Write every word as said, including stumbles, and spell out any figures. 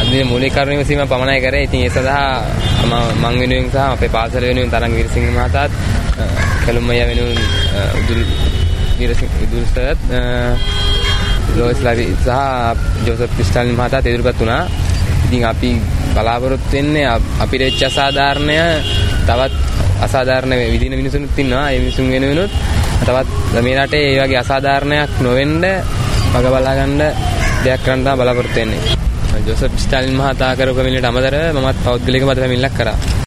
මේ මූලික කරුණු විසීම පමණයි කරේ. ඉතින් ඒ සඳහා මම මං වෙනුවෙන් සහ අපේ පාසල වෙනුවෙන් තරංග වීරසිංහ මහතාත් කළුම්මయ్య වෙනුවෙන් උදුල් වීරසිංහ උදුල් සර් ලෝයිස් ලවි සහ ජෝසප් ක්‍රිස්ටාලින් මහතාත් ඉදිරිපත් වුණා. ඉතින් අපි බලාපොරොත්තු වෙන්නේ අපිට වෙච්ච අසාධාරණය තවත් අසාධාරණ විදින මිනිසුන්ත් ඉන්නවා. ඒ මිනිසුන් වෙනුවෙනුත් තවත් මේ රටේ ඒ වගේ අසාධාරණයක් නොවෙන්න වග බලා ගන්න දෙයක් කරන්න තමයි බලාපොරොත්තු වෙන්නේ. ජෝසප් ස්ටාලින් මහතා කරපු පැමිණිල්ලට අමතරව මමත් පෞද්ගලික මත පැමිණිල්ලක් කරා.